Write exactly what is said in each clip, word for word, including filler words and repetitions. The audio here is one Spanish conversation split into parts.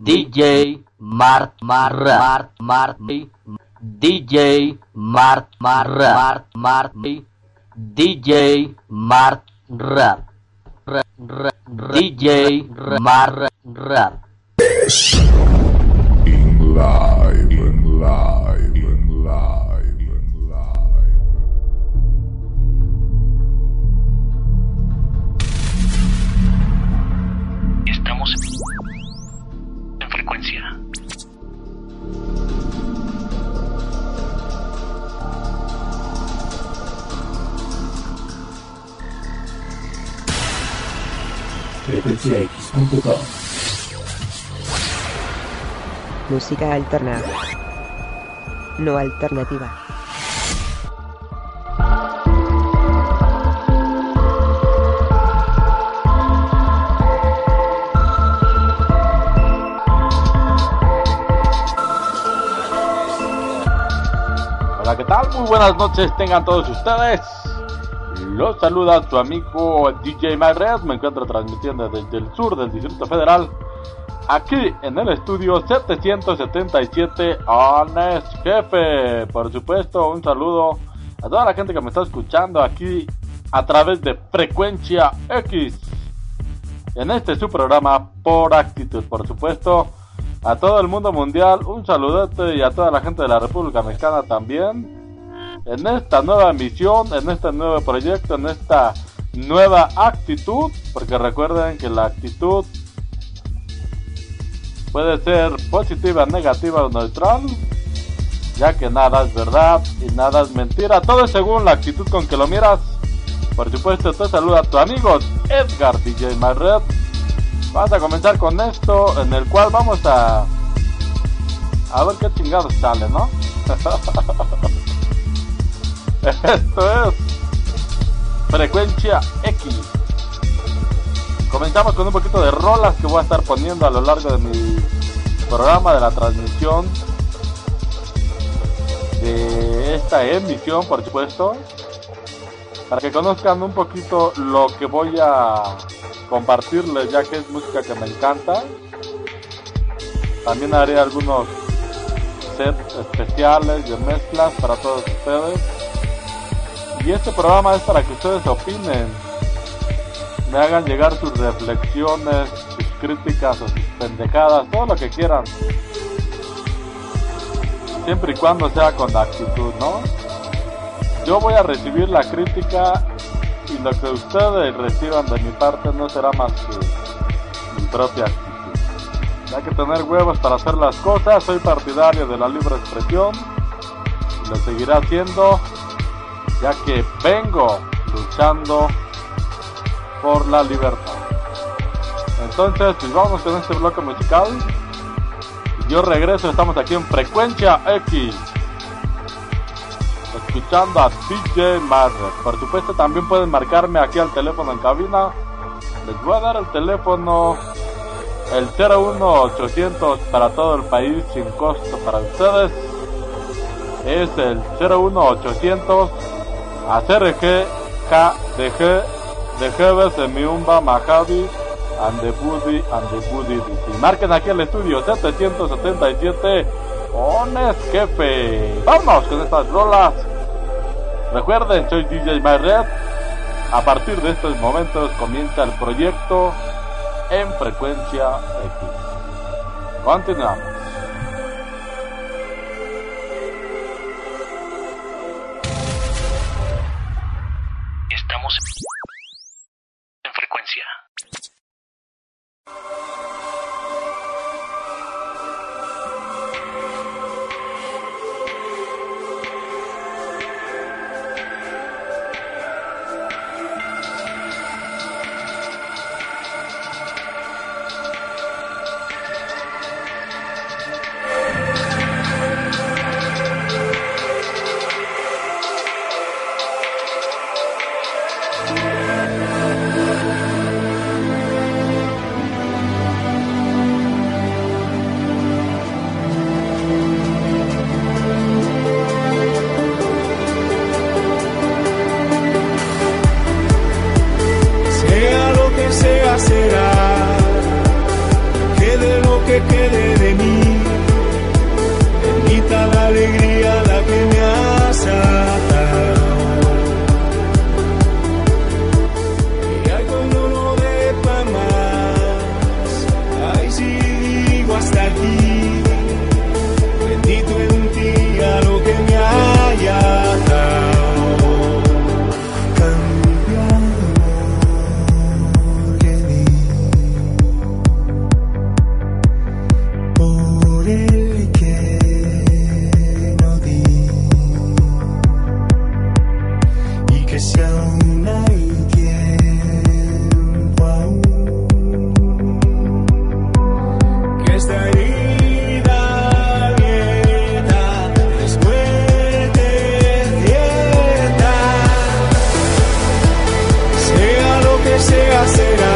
D J Mart Mart Mart Mart D J Mart Mart Mart Mart D J Mart Rap D J Mart Rap In live, in live, in live, in live. Estamos en frecuencia. frecuencia x punto com. Música alterna. No alternativa. Hola, ¿qué tal? Muy buenas noches tengan todos ustedes. Los saluda su amigo D J Mayred. Me encuentro transmitiendo desde el sur del Distrito Federal, aquí en el estudio setecientos setenta y siete Honest Jefe. Por supuesto, un saludo a toda la gente que me está escuchando aquí a través de Frecuencia X, en este su programa Por Actitud. Por supuesto, a todo el mundo mundial, un saludote, y a toda la gente de la República Mexicana también, en esta nueva emisión, en este nuevo proyecto, en esta nueva actitud, porque recuerden que la actitud puede ser positiva, negativa o neutral, ya que nada es verdad y nada es mentira, todo es según la actitud con que lo miras. Por supuesto, te saluda a tu amigo Edgar D J Mayred. Vamos a comenzar con esto, en el cual vamos a a ver qué chingados sale, ¿no? Esto es Frecuencia X. Comenzamos con un poquito de rolas que voy a estar poniendo a lo largo de mi programa, de la transmisión de esta emisión, por supuesto, para que conozcan un poquito lo que voy a compartirles, ya que es música que me encanta. También haré algunos sets especiales de mezclas para todos ustedes. Y este programa es para que ustedes opinen, me hagan llegar sus reflexiones, sus críticas o sus pendejadas, todo lo que quieran, siempre y cuando sea con actitud, ¿no? Yo voy a recibir la crítica, y lo que ustedes reciban de mi parte no será más que mi propia actitud. Hay que tener huevos para hacer las cosas. Soy partidario de la libre expresión y lo seguiré haciendo, ya que vengo luchando por la libertad. Entonces, pues vamos con este bloque musical. Yo regreso, estamos aquí en Frecuencia X, escuchando a D J Mayred. Por supuesto, también pueden marcarme aquí al teléfono en cabina. Les voy a dar el teléfono, el cero uno ochocientos para todo el país, sin costo para ustedes. Es el cero uno ochocientos A C R G K D G de Jeves de Miumba Mahavi and the Budi and the Budi D C. Marquen aquí el estudio setecientos setenta y siete Honest Jefe. Vamos con estas rolas. Recuerden, soy D J Mayred. A partir de estos momentos comienza el proyecto en Frecuencia X. Continuamos. Estamos en frecuencia. hasta aquí. Bendito en ti a lo que me haya dado. Cambia amor que di por el que no di, y que si aún hay tiempo aún, que esta herida abierta es muerte cierta. Sea lo que sea será,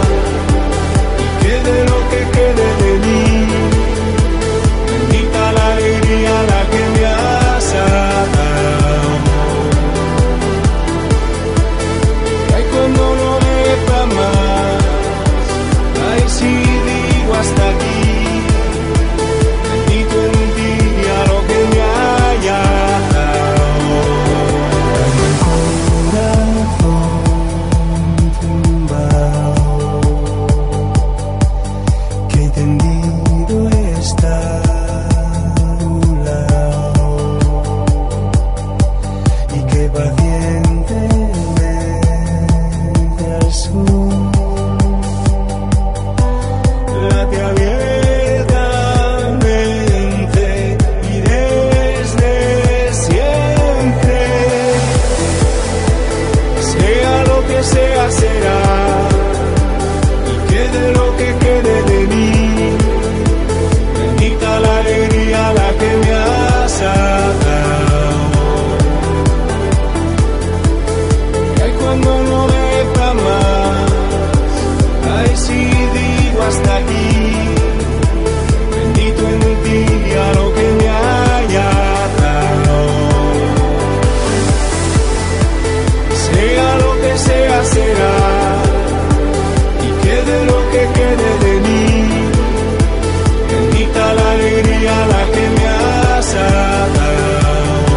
y quede lo que quede de mí. Bendita la alegría la que me has dado. Ay, cuando no deja más, ay, si digo hasta aquí. Bendito en ti a lo que me haya dado. Corazón tumbado, que tendido está a un lado, y que pacientemente al sur late abiertamente y desde siempre. Sea lo que sea será, y quede lo que quede de mí. Bendita la alegría la que me has dado. Ay, cuando no deja más, ay, si digo hasta aquí. Bendito en ti a lo que me haya dado. Sea lo que sea será, y quede lo que quede de mí. Bendita la alegría la que me has dado.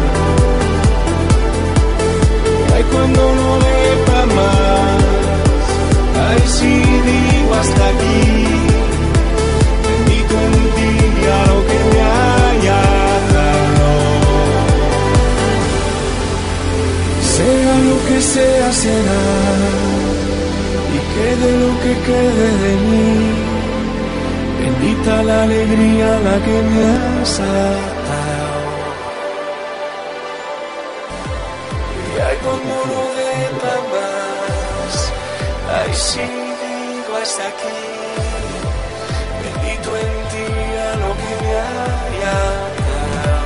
Ay, cuando no deja más, ay, si digo hasta aquí. Bendito en ti a lo que me haya dado. Sea lo que sea será, y quede lo que quede de mí. Bendita la alegría la que me has dado. Y ay, cuando no deja más, ay, si digo hasta aquí. Bendito en ti a lo que me haya dado.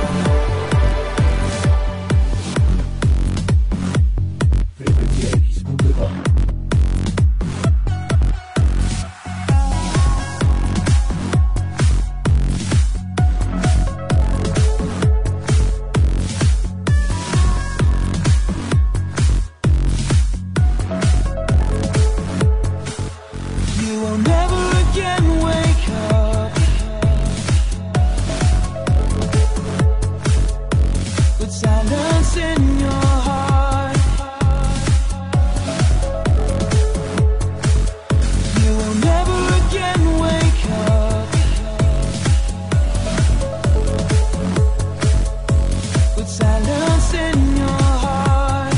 You will never again wake up with silence in your heart. You will never again wake up with silence in your heart.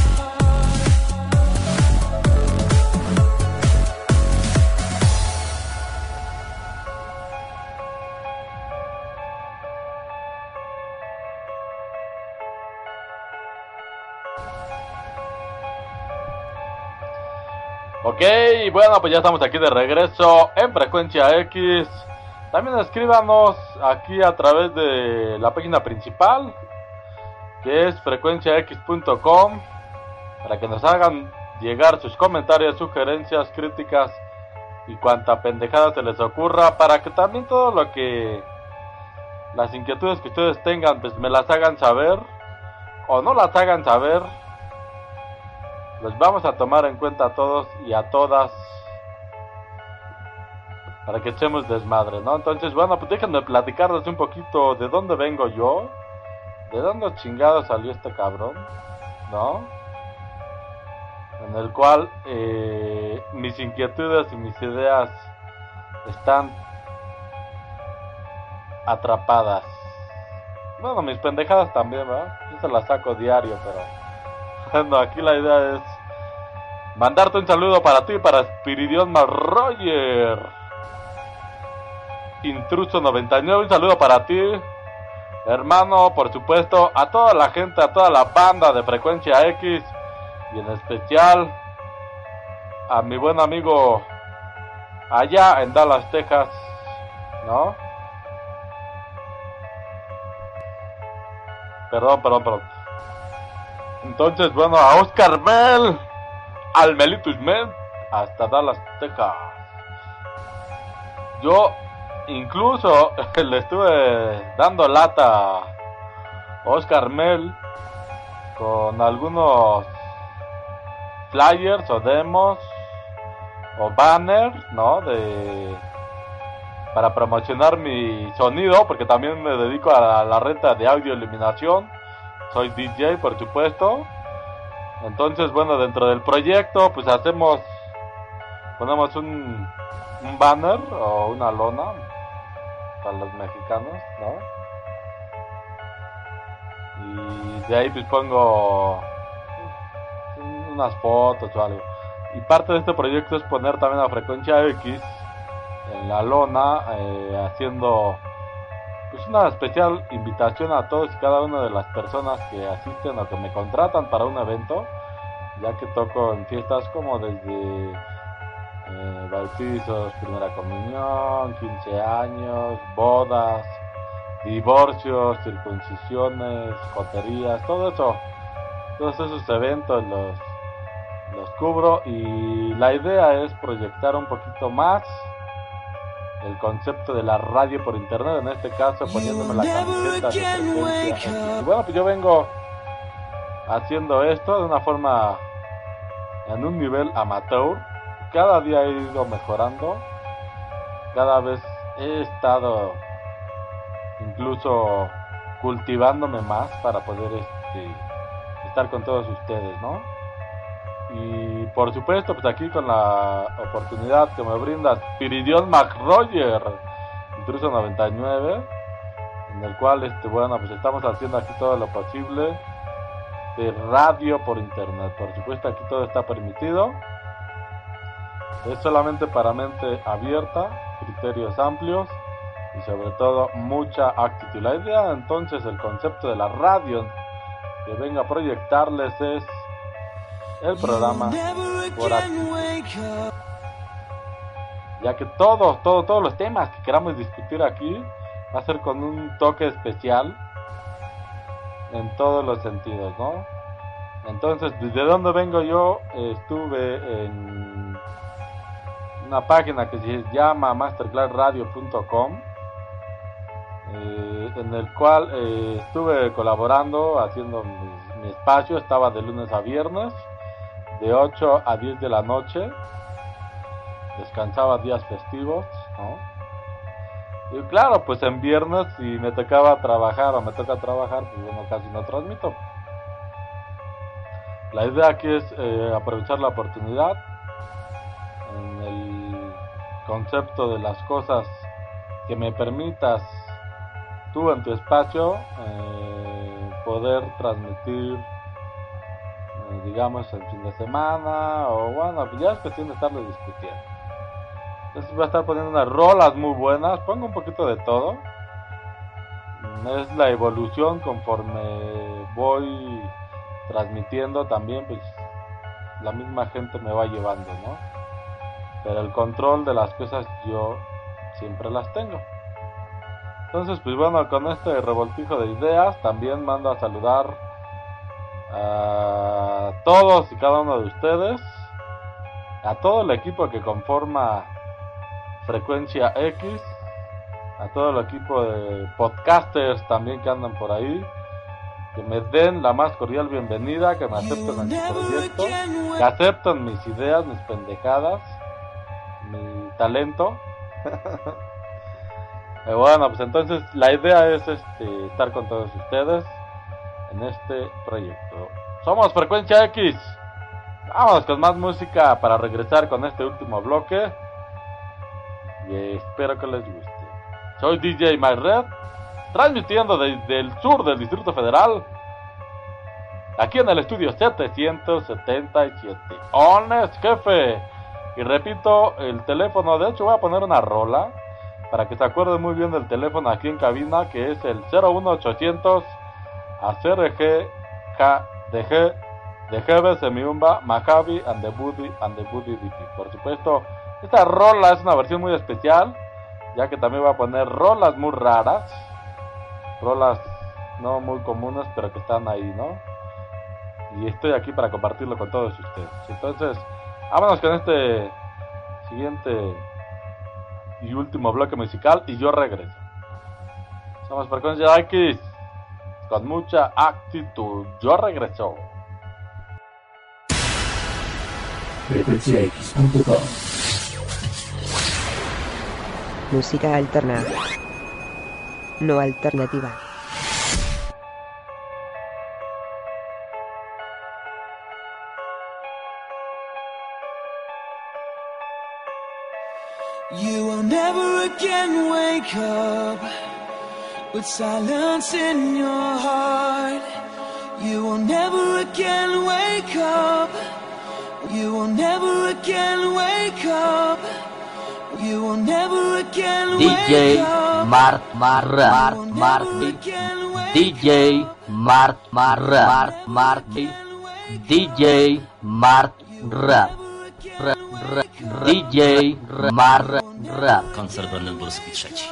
Ok, bueno, pues ya estamos aquí de regreso en Frecuencia X. También escríbanos aquí a través de la página principal, que es frecuencia x punto com, para que nos hagan llegar sus comentarios, sugerencias, críticas y cuanta pendejada se les ocurra, para que también todo lo que, las inquietudes que ustedes tengan, pues me las hagan saber o no las hagan saber. Los vamos a tomar en cuenta a todos y a todas, para que echemos desmadre, ¿no? Entonces, bueno, pues déjenme platicarles un poquito de dónde vengo yo, de dónde chingado salió este cabrón, ¿no? En el cual eh, mis inquietudes y mis ideas están atrapadas. Bueno, mis pendejadas también, ¿verdad? Yo se las saco diario, pero bueno, aquí la idea es mandarte un saludo para ti, para Spiridion Roger, Intruso noventa y nueve, un saludo para ti, hermano, por supuesto, a toda la gente, a toda la banda de Frecuencia X, y en especial a mi buen amigo allá en Dallas, Texas, ¿no? Perdón, perdón, perdón. Entonces, bueno, a Oscar Mel, al Melitus Mel, hasta Dallas, Texas. Yo incluso le estuve dando lata a Oscar Mel con algunos flyers o demos o banners, ¿no? De para promocionar mi sonido, porque también me dedico a la, a la renta de audio iluminación. Soy D J, por supuesto. Entonces, bueno, dentro del proyecto, pues hacemos, ponemos un, un banner o una lona para los mexicanos, ¿no? Y de ahí pues pongo unas fotos o algo. Y parte de este proyecto es poner también a Frecuencia X en la lona, eh, haciendo pues una especial invitación a todos y cada una de las personas que asisten o que me contratan para un evento, ya que toco en fiestas como desde eh, bautizos, primera comunión, quince años, bodas, divorcios, circuncisiones, joterías, todo eso, todos esos eventos los, los cubro, y la idea es proyectar un poquito más el concepto de la radio por internet, en este caso poniéndome la camiseta de Frecuencia X. Y bueno, pues yo vengo haciendo esto de una forma, en un nivel amateur. Cada día he ido mejorando, cada vez he estado incluso cultivándome más para poder este, estar con todos ustedes, ¿no? Y por supuesto, pues aquí con la oportunidad que me brinda Spiridion McRoger, Intruso noventa y nueve, en el cual, este, bueno, pues estamos haciendo aquí todo lo posible de radio por internet. Por supuesto, aquí todo está permitido. Es solamente para mente abierta, criterios amplios y sobre todo mucha actitud. La idea, entonces, el concepto de la radio que venga a proyectarles es el programa por actitud, ya que todos, todos, todos los temas que queramos discutir aquí va a ser con un toque especial en todos los sentidos, ¿no? Entonces, ¿desde dónde vengo yo? Estuve en una página que se llama masterclass radio punto com, eh, en el cual eh, estuve colaborando, haciendo mi, mi espacio. Estaba de lunes a viernes, de ocho a diez de la noche, descansaba días festivos, ¿no? Y claro, pues en viernes, si me tocaba trabajar o me toca trabajar, pues bueno, casi no transmito. La idea aquí es eh, aprovechar la oportunidad en el concepto de las cosas que me permitas tú en tu espacio, eh, poder transmitir, eh, digamos, el fin de semana, o bueno, ya es cuestión de estarlo discutiendo. Entonces voy a estar poniendo unas rolas muy buenas, pongo un poquito de todo. Es la evolución conforme voy transmitiendo también, pues la misma gente me va llevando, ¿no? Pero el control de las cosas yo siempre las tengo. Entonces, pues bueno, con este revoltijo de ideas también mando a saludar a todos y cada uno de ustedes, a todo el equipo que conforma Frecuencia X, a todo el equipo de podcasters también que andan por ahí, que me den la más cordial bienvenida, que me acepten en mi proyecto, que acepten mis ideas, mis pendejadas, mi talento. Y bueno, pues entonces la idea es este, estar con todos ustedes en este proyecto. Somos Frecuencia X. Vámonos con más música para regresar con este último bloque, y espero que les guste. Soy D J MyRed, transmitiendo desde el sur del Distrito Federal, aquí en el estudio setecientos setenta y siete. Honest Jefe. Y repito, el teléfono, de hecho voy a poner una rola para que se acuerden muy bien del teléfono aquí en cabina, que es el cero uno ochocientos a C R G K D G de Jebes, Semiumba, Majavi and the Buddy and the Buddy D P. Por supuesto, esta rola es una versión muy especial, ya que también voy a poner rolas muy raras, rolas no muy comunes, pero que están ahí, ¿no? Y estoy aquí para compartirlo con todos ustedes. Entonces, vámonos con este siguiente y último bloque musical y yo regreso. Somos Frecuencia X con mucha actitud. Yo regreso. frecuencia x punto com. Música alterna. No alternativa. You will never again wake up with silence in your heart. You will never again wake up. You will never again wake up. You will never again D wake J up. Mart Marra Mart Marty D J Mart Marra Mart Marty D J Mart Ra Ra Ra D J Marra Ra. Koncert Brandenburski trzeci.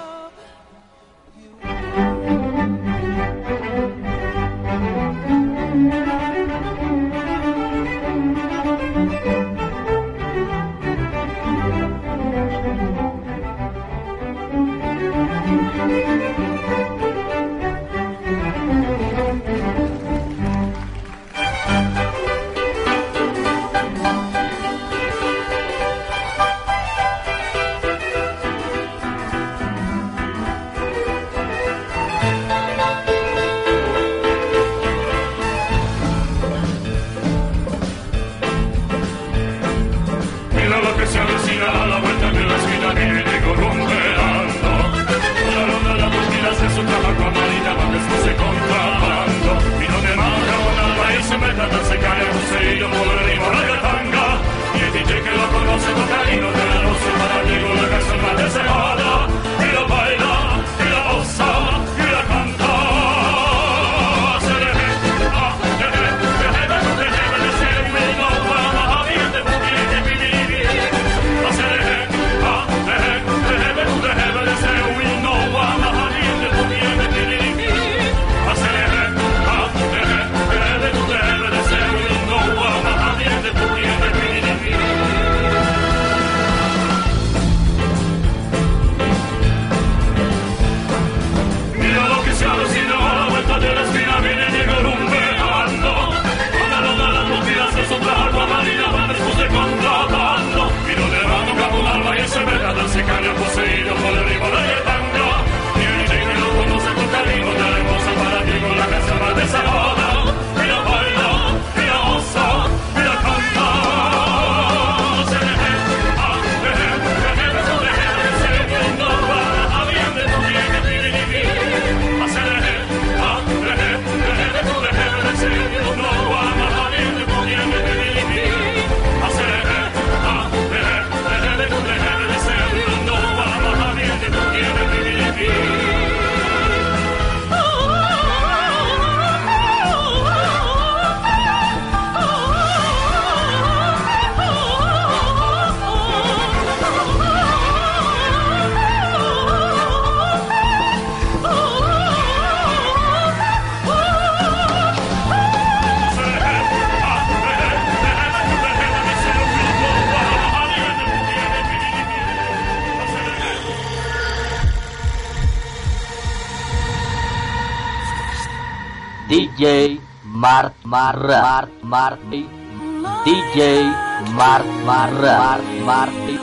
D J Mart Marra Mart Marty D J Mart Marra Mart Marty.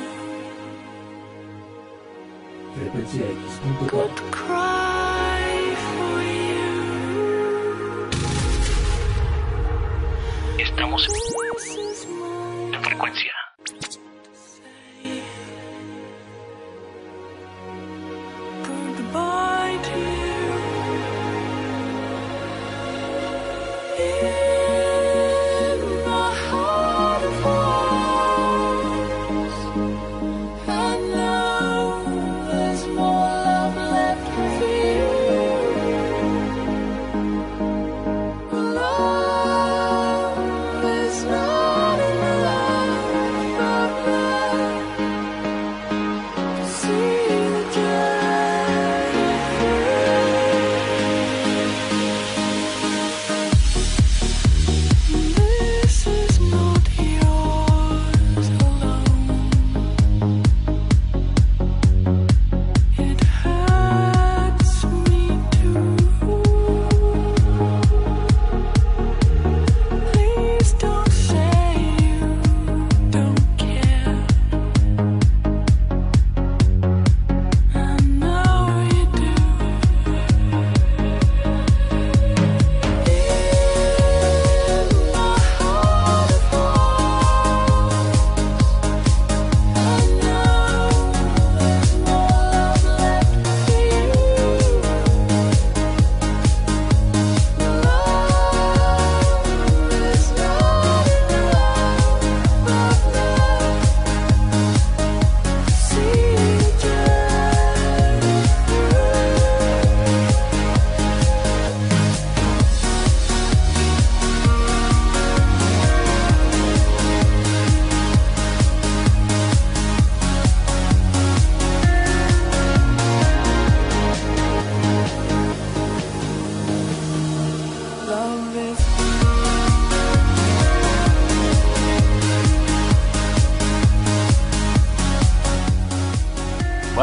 frecuencia x punto com. Estamos en frecuencia.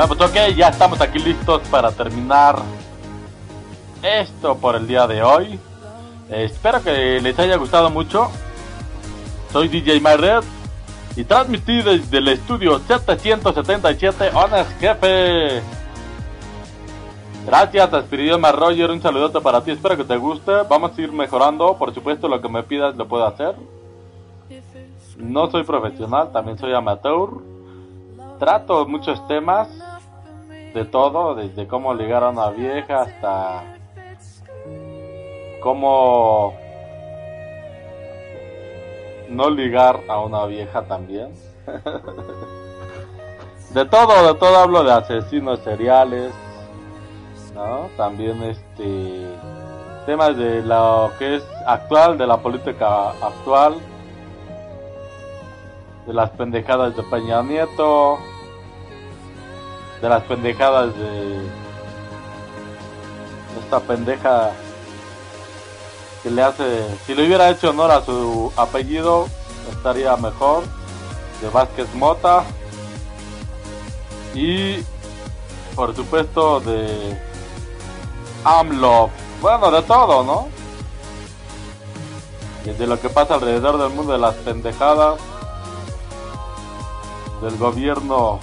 Bueno, pues ok, ya estamos aquí listos para terminar esto por el día de hoy. Eh, espero que les haya gustado mucho. Soy D J Myred y transmití desde el estudio setecientos setenta y siete Honest Jefe. Gracias, Espiridioma Roger, un saludote para ti, espero que te guste. Vamos a ir mejorando, por supuesto lo que me pidas lo puedo hacer. No soy profesional, también soy amateur. Trato muchos temas, de todo, desde cómo ligar a una vieja hasta cómo no ligar a una vieja también. De todo, de todo hablo, de asesinos seriales, ¿no? También este temas de lo que es actual, de la política actual, de las pendejadas de Peña Nieto, de las pendejadas de esta pendeja que le hace, si le hubiera hecho honor a su apellido estaría mejor, de Vázquez Mota, y por supuesto de AMLO, bueno, de todo, ¿no? De lo que pasa alrededor del mundo, de las pendejadas del gobierno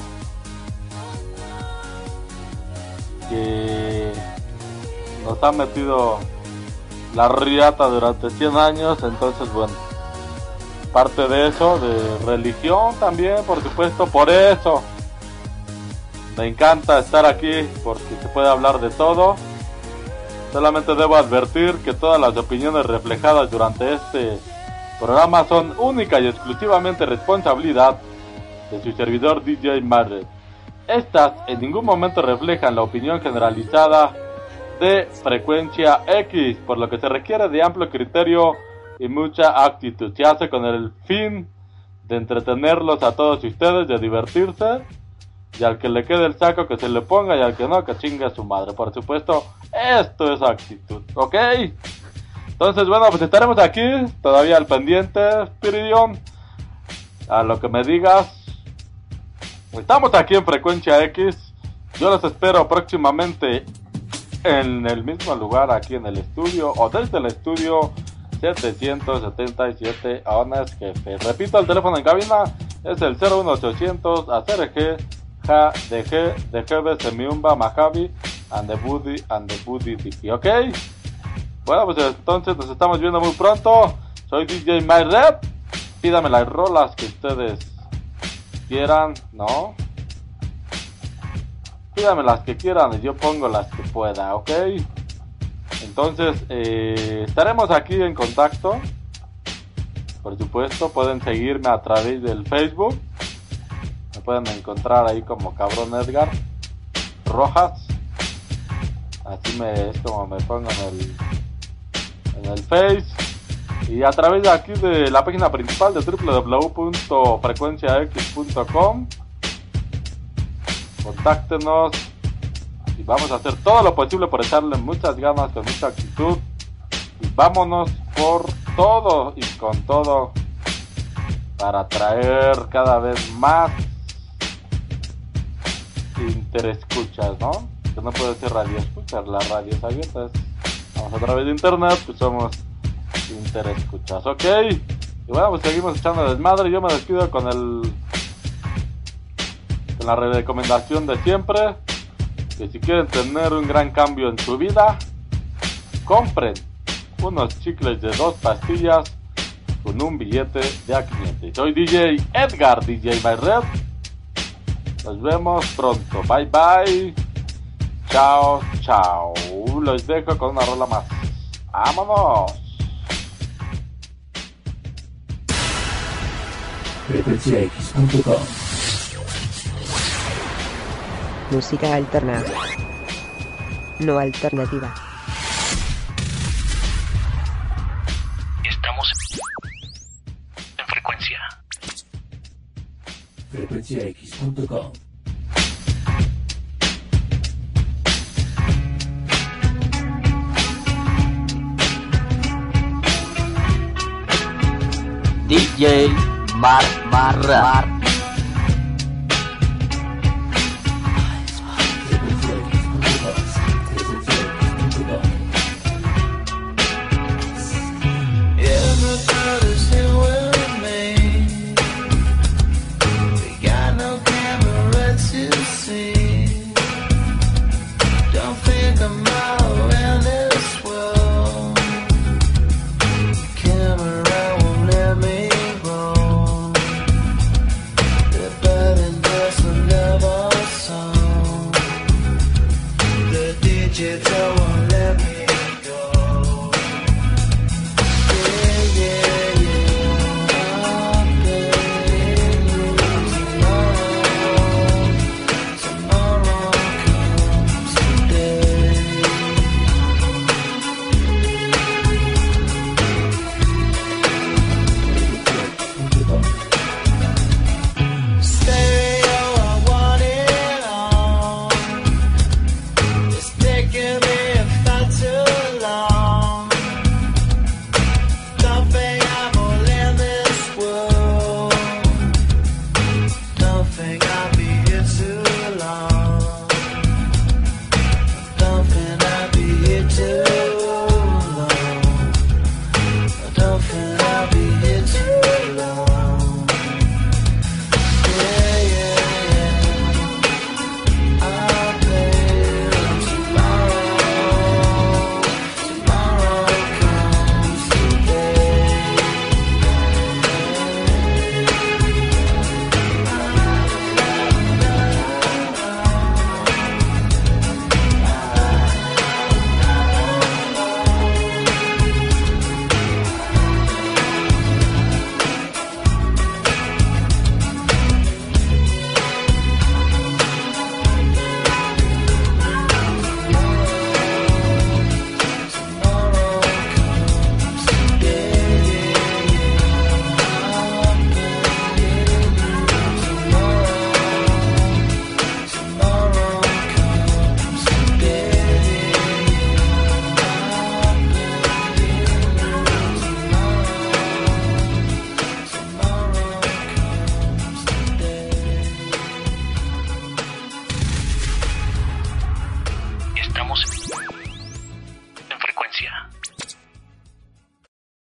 que nos ha metido la riata durante cien años. Entonces, bueno, parte de eso, de religión también, por supuesto. Por eso me encanta estar aquí, porque se puede hablar de todo. Solamente debo advertir que todas las opiniones reflejadas durante este programa son única y exclusivamente responsabilidad de su servidor D J Myred. Estas en ningún momento reflejan la opinión generalizada de Frecuencia X, por lo que se requiere de amplio criterio y mucha actitud. Se hace con el fin de entretenerlos a todos ustedes, de divertirse, y al que le quede el saco que se le ponga, y al que no, que chingue a su madre. Por supuesto, esto es actitud, ¿ok? Entonces, bueno, pues estaremos aquí, todavía al pendiente, Spiridion, a lo que me digas. Estamos aquí en Frecuencia X. Yo los espero próximamente en el mismo lugar, aquí en el estudio, o desde el estudio setecientos setenta y siete Honest Jefe. Repito, el teléfono en cabina es el cero uno ochocientos A C R G J D G D G B Semiumba Majavi and the Buddy and the Buddy D P, ¿ok? Bueno, pues entonces nos estamos viendo muy pronto. Soy D J Myred. Pídame las rolas que ustedes quieran, ¿no? Pídame las que quieran y yo pongo las que pueda, ¿ok? Entonces, eh, estaremos aquí en contacto. Por supuesto, pueden seguirme a través del Facebook. Me pueden encontrar ahí como Cabrón Edgar Rojas. Así me, es como me pongo en el, en el Face. Y a través de aquí de la página principal de w w w punto frecuencia x punto com. Contáctenos y vamos a hacer todo lo posible por echarle muchas ganas, con mucha actitud, y vámonos por todo y con todo para traer cada vez más interescuchas, ¿no? Que no puede ser radio escuchar, la radio es abierta, vamos a través de internet, pues somos interescuchas, ¿ok? Y bueno, pues seguimos echando desmadre. Yo me despido con el con la recomendación de siempre, que si quieren tener un gran cambio en su vida, compren unos chicles de dos pastillas con un billete de a quinientos. Soy D J Edgar, D J Myred. Nos vemos pronto, bye bye, chao chao. Los dejo con una rola más. ¡Vámonos! frecuencia x punto com. Música alterna. No alternativa. Estamos en frecuencia. frecuencia x punto com. D J Mar Marra. Get the one.